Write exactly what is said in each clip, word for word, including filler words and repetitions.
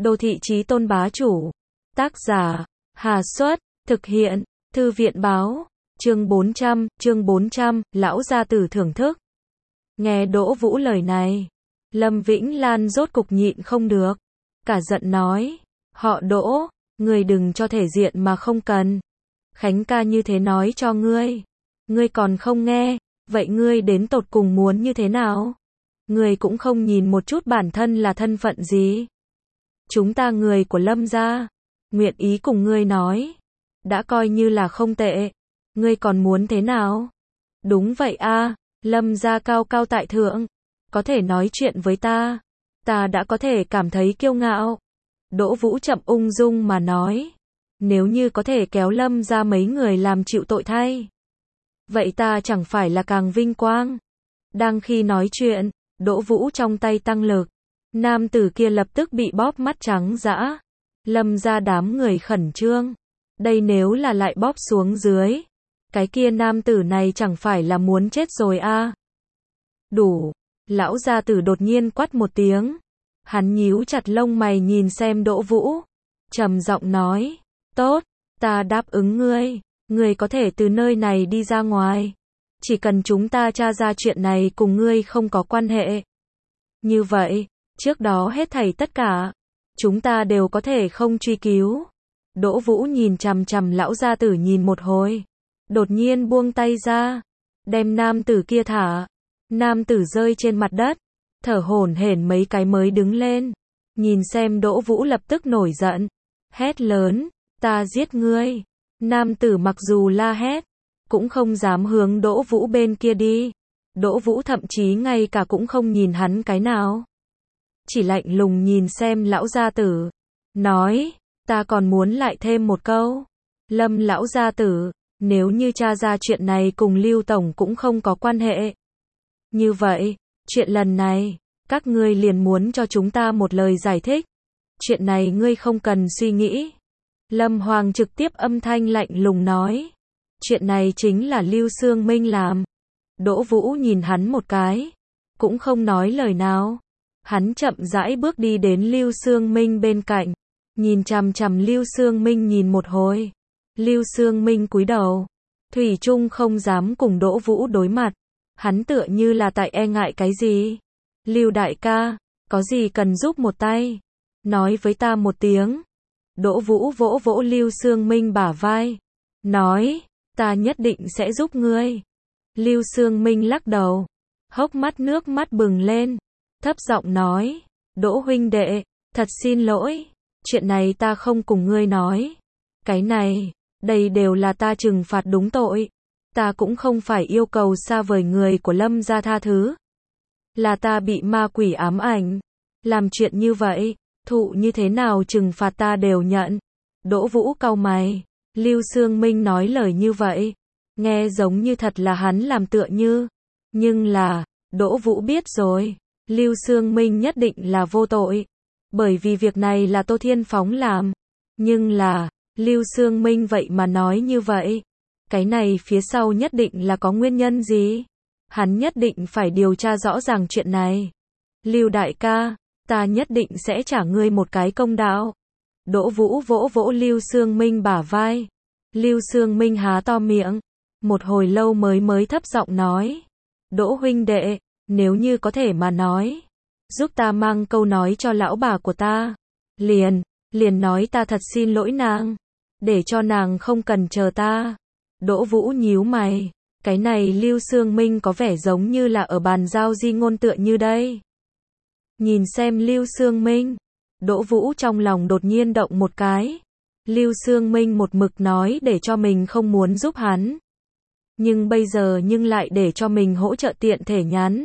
Đô thị chí tôn bá chủ. Tác giả, Hà Xuất, thực hiện, Thư viện báo, chương bốn trăm, chương bốn trăm, lão gia tử thưởng thức. Nghe Đỗ Vũ lời này, Lâm Vĩnh Lan rốt cục nhịn không được, cả giận nói, họ Đỗ, ngươi đừng cho thể diện mà không cần. Khánh ca như thế nói cho ngươi, ngươi còn không nghe, vậy ngươi đến tột cùng muốn như thế nào? Ngươi cũng không nhìn một chút bản thân là thân phận gì. Chúng ta người của Lâm gia, nguyện ý cùng ngươi nói, đã coi như là không tệ, ngươi còn muốn thế nào? Đúng vậy a, Lâm gia cao cao tại thượng, có thể nói chuyện với ta, ta đã có thể cảm thấy kiêu ngạo. Đỗ Vũ chậm ung dung mà nói, nếu như có thể kéo Lâm gia mấy người làm chịu tội thay, vậy ta chẳng phải là càng vinh quang. Đang khi nói chuyện, Đỗ Vũ trong tay tăng lực, nam tử kia lập tức bị bóp mắt trắng dã. Lâm gia đám người khẩn trương, đây nếu là lại bóp xuống dưới, cái kia nam tử này chẳng phải là muốn chết rồi a. À? Đủ, lão gia tử đột nhiên quát một tiếng, hắn nhíu chặt lông mày nhìn xem Đỗ Vũ, trầm giọng nói, tốt, ta đáp ứng ngươi, ngươi có thể từ nơi này đi ra ngoài, chỉ cần chúng ta tra ra chuyện này cùng ngươi không có quan hệ. Như vậy, trước đó hết thảy tất cả, chúng ta đều có thể không truy cứu. Đỗ Vũ nhìn chằm chằm lão gia tử nhìn một hồi, đột nhiên buông tay ra, đem nam tử kia thả. Nam tử rơi trên mặt đất, thở hổn hển mấy cái mới đứng lên, nhìn xem Đỗ Vũ lập tức nổi giận, hét lớn, ta giết ngươi. Nam tử mặc dù la hét, cũng không dám hướng Đỗ Vũ bên kia đi. Đỗ Vũ thậm chí ngay cả cũng không nhìn hắn cái nào, chỉ lạnh lùng nhìn xem lão gia tử, nói, ta còn muốn lại thêm một câu. Lâm lão gia tử, nếu như tra ra chuyện này cùng Lưu tổng cũng không có quan hệ, như vậy, chuyện lần này, các ngươi liền muốn cho chúng ta một lời giải thích. Chuyện này ngươi không cần suy nghĩ. Lâm Hoàng trực tiếp âm thanh lạnh lùng nói, chuyện này chính là Lưu Xương Minh làm. Đỗ Vũ nhìn hắn một cái, cũng không nói lời nào. Hắn chậm rãi bước đi đến Lưu Xương Minh bên cạnh, nhìn chằm chằm Lưu Xương Minh nhìn một hồi. Lưu Xương Minh cúi đầu, thủy chung không dám cùng Đỗ Vũ đối mặt. Hắn tựa như là tại e ngại cái gì. Lưu đại ca, có gì cần giúp một tay, nói với ta một tiếng. Đỗ Vũ vỗ vỗ Lưu Xương Minh bả vai, nói, ta nhất định sẽ giúp ngươi. Lưu Xương Minh lắc đầu, hốc mắt nước mắt bừng lên, thấp giọng nói, Đỗ huynh đệ, thật xin lỗi, chuyện này ta không cùng ngươi nói. Cái này, đây đều là ta trừng phạt đúng tội. Ta cũng không phải yêu cầu xa vời người của Lâm gia tha thứ. Là ta bị ma quỷ ám ảnh. Làm chuyện như vậy, thụ như thế nào trừng phạt ta đều nhận. Đỗ Vũ cau mày. Lưu Xương Minh nói lời như vậy, nghe giống như thật là hắn làm tựa như. Nhưng là, Đỗ Vũ biết rồi, Lưu Xương Minh nhất định là vô tội. Bởi vì việc này là Tô Thiên Phóng làm. Nhưng là, Lưu Xương Minh vậy mà nói như vậy. Cái này phía sau nhất định là có nguyên nhân gì? Hắn nhất định phải điều tra rõ ràng chuyện này. Lưu đại ca, ta nhất định sẽ trả ngươi một cái công đạo. Đỗ Vũ vỗ vỗ Lưu Xương Minh bả vai. Lưu Xương Minh há to miệng, một hồi lâu mới mới thấp giọng nói, Đỗ huynh đệ, nếu như có thể mà nói, giúp ta mang câu nói cho lão bà của ta. Liền, liền nói ta thật xin lỗi nàng, để cho nàng không cần chờ ta. Đỗ Vũ nhíu mày, cái này Lưu Xương Minh có vẻ giống như là ở bàn giao di ngôn tựa như đây. Nhìn xem Lưu Xương Minh, Đỗ Vũ trong lòng đột nhiên động một cái. Lưu Xương Minh một mực nói để cho mình không muốn giúp hắn, nhưng bây giờ nhưng lại để cho mình hỗ trợ tiện thể nhắn.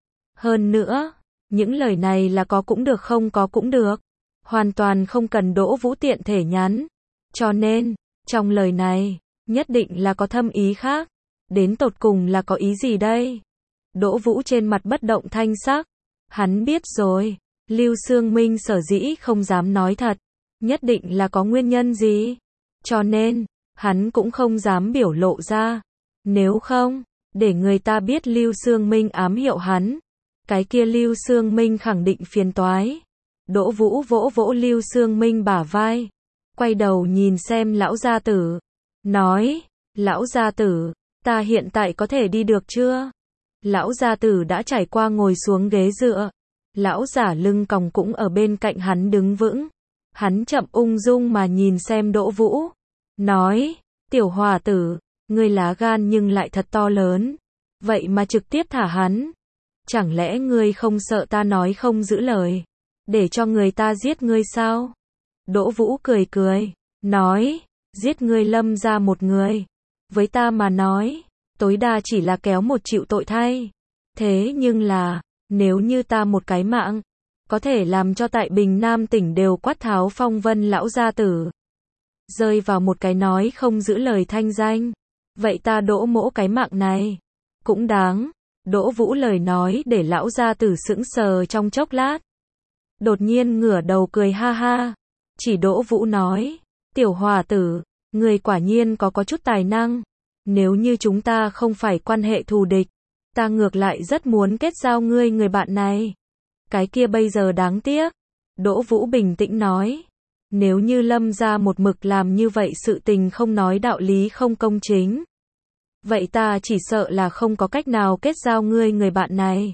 Hơn nữa, những lời này là có cũng được không có cũng được, hoàn toàn không cần Đỗ Vũ tiện thể nhắn. Cho nên, trong lời này, nhất định là có thâm ý khác. Đến tột cùng là có ý gì đây? Đỗ Vũ trên mặt bất động thanh sắc. Hắn biết rồi, Lưu Xương Minh sở dĩ không dám nói thật, nhất định là có nguyên nhân gì. Cho nên, hắn cũng không dám biểu lộ ra. Nếu không, để người ta biết Lưu Xương Minh ám hiệu hắn, cái kia Lưu Xương Minh khẳng định phiền toái. Đỗ Vũ vỗ vỗ Lưu Xương Minh bả vai, quay đầu nhìn xem lão gia tử, nói, lão gia tử, ta hiện tại có thể đi được chưa? Lão gia tử đã trải qua ngồi xuống ghế dựa, lão giả lưng còng cũng ở bên cạnh hắn đứng vững. Hắn chậm ung dung mà nhìn xem Đỗ Vũ, nói, tiểu hòa tử, ngươi lá gan nhưng lại thật to lớn, vậy mà trực tiếp thả hắn. Chẳng lẽ ngươi không sợ ta nói không giữ lời, để cho người ta giết ngươi sao? Đỗ Vũ cười cười, nói, giết ngươi Lâm gia một người, với ta mà nói, tối đa chỉ là kéo một chịu tội thay. Thế nhưng là, nếu như ta một cái mạng, có thể làm cho tại Bình Nam tỉnh đều quát tháo phong vân lão gia tử, rơi vào một cái nói không giữ lời thanh danh, vậy ta Đỗ mỗ cái mạng này, cũng đáng. Đỗ Vũ lời nói để lão gia tử sững sờ trong chốc lát. Đột nhiên ngửa đầu cười ha ha, chỉ Đỗ Vũ nói, tiểu hòa tử, người quả nhiên có có chút tài năng, nếu như chúng ta không phải quan hệ thù địch, ta ngược lại rất muốn kết giao ngươi người bạn này. Cái kia bây giờ đáng tiếc. Đỗ Vũ bình tĩnh nói, nếu như Lâm gia một mực làm như vậy sự tình không nói đạo lý không công chính, vậy ta chỉ sợ là không có cách nào kết giao ngươi người bạn này.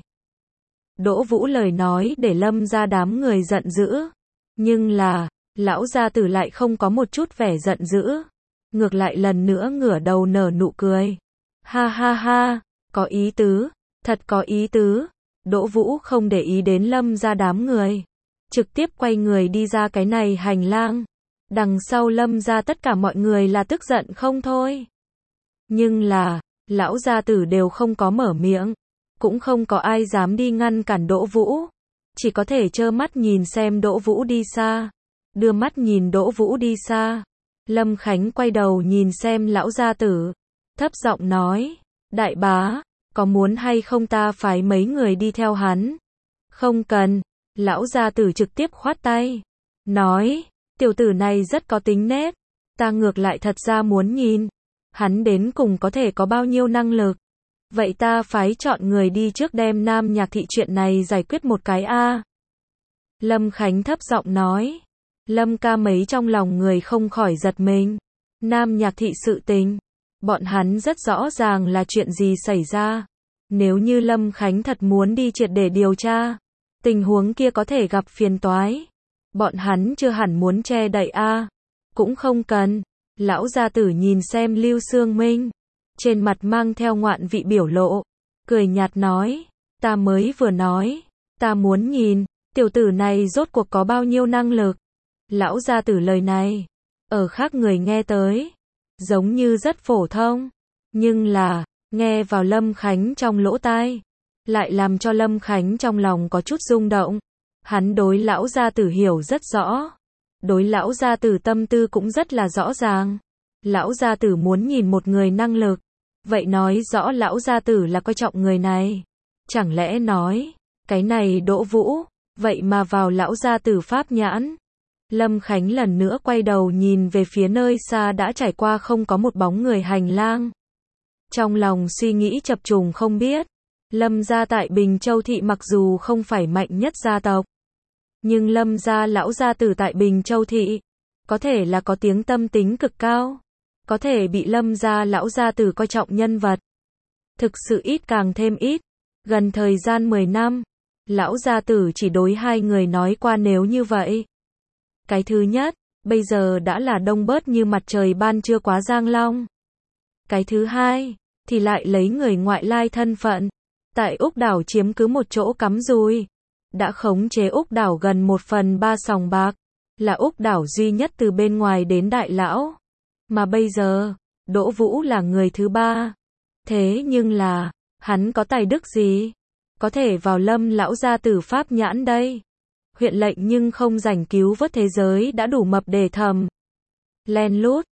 Đỗ Vũ lời nói để Lâm gia đám người giận dữ, nhưng là, lão gia tử lại không có một chút vẻ giận dữ, ngược lại lần nữa ngửa đầu nở nụ cười. Ha ha ha, có ý tứ, thật có ý tứ. Đỗ Vũ không để ý đến Lâm gia đám người, trực tiếp quay người đi ra cái này hành lang. Đằng sau Lâm gia tất cả mọi người là tức giận không thôi. Nhưng là, lão gia tử đều không có mở miệng, cũng không có ai dám đi ngăn cản Đỗ Vũ, chỉ có thể trơ mắt nhìn xem Đỗ Vũ đi xa. Đưa mắt nhìn Đỗ Vũ đi xa, Lâm Khánh quay đầu nhìn xem lão gia tử, thấp giọng nói, đại bá, có muốn hay không ta phái mấy người đi theo hắn? Không cần. Lão gia tử trực tiếp khoát tay, nói, tiểu tử này rất có tính nết, ta ngược lại thật ra muốn nhìn, hắn đến cùng có thể có bao nhiêu năng lực. Vậy ta phái chọn người đi trước đem Nam Nhạc Thị chuyện này giải quyết một cái a. Lâm Khánh thấp giọng nói, Lâm ca mấy trong lòng người không khỏi giật mình. Nam Nhạc Thị sự tình, bọn hắn rất rõ ràng là chuyện gì xảy ra. Nếu như Lâm Khánh thật muốn đi triệt để điều tra, tình huống kia có thể gặp phiền toái. Bọn hắn chưa hẳn muốn che đậy a. Cũng không cần. Lão gia tử nhìn xem Lưu Xương Minh, trên mặt mang theo ngoạn vị biểu lộ, cười nhạt nói, ta mới vừa nói, ta muốn nhìn, tiểu tử này rốt cuộc có bao nhiêu năng lực. Lão gia tử lời này, ở khác người nghe tới, giống như rất phổ thông, nhưng là, nghe vào Lâm Khánh trong lỗ tai, lại làm cho Lâm Khánh trong lòng có chút rung động. Hắn đối lão gia tử hiểu rất rõ, đối lão gia tử tâm tư cũng rất là rõ ràng. Lão gia tử muốn nhìn một người năng lực, vậy nói rõ lão gia tử là coi trọng người này. Chẳng lẽ nói, cái này Đỗ Vũ, vậy mà vào lão gia tử pháp nhãn. Lâm Khánh lần nữa quay đầu nhìn về phía nơi xa đã trải qua không có một bóng người hành lang. Trong lòng suy nghĩ chập trùng không biết, Lâm gia tại Bình Châu Thị mặc dù không phải mạnh nhất gia tộc, nhưng Lâm gia lão gia tử tại Bình Châu Thị, có thể là có tiếng tâm tính cực cao, có thể bị Lâm gia lão gia tử coi trọng nhân vật. Thực sự ít càng thêm ít, gần thời gian mười năm, lão gia tử chỉ đối hai người nói qua nếu như vậy. Cái thứ nhất, bây giờ đã là đông bớt như mặt trời ban trưa quá Giang Long. Cái thứ hai, thì lại lấy người ngoại lai thân phận, tại Úc đảo chiếm cứ một chỗ cắm rùi, đã khống chế Úc đảo gần một phần ba sòng bạc, là Úc đảo duy nhất từ bên ngoài đến đại lão. Mà bây giờ, Đỗ Vũ là người thứ ba. Thế nhưng là, hắn có tài đức gì? Có thể vào Lâm lão gia tử pháp nhãn đây. Huyện lệnh nhưng không rảnh cứu vớt thế giới đã đủ mập để thầm. Len lút,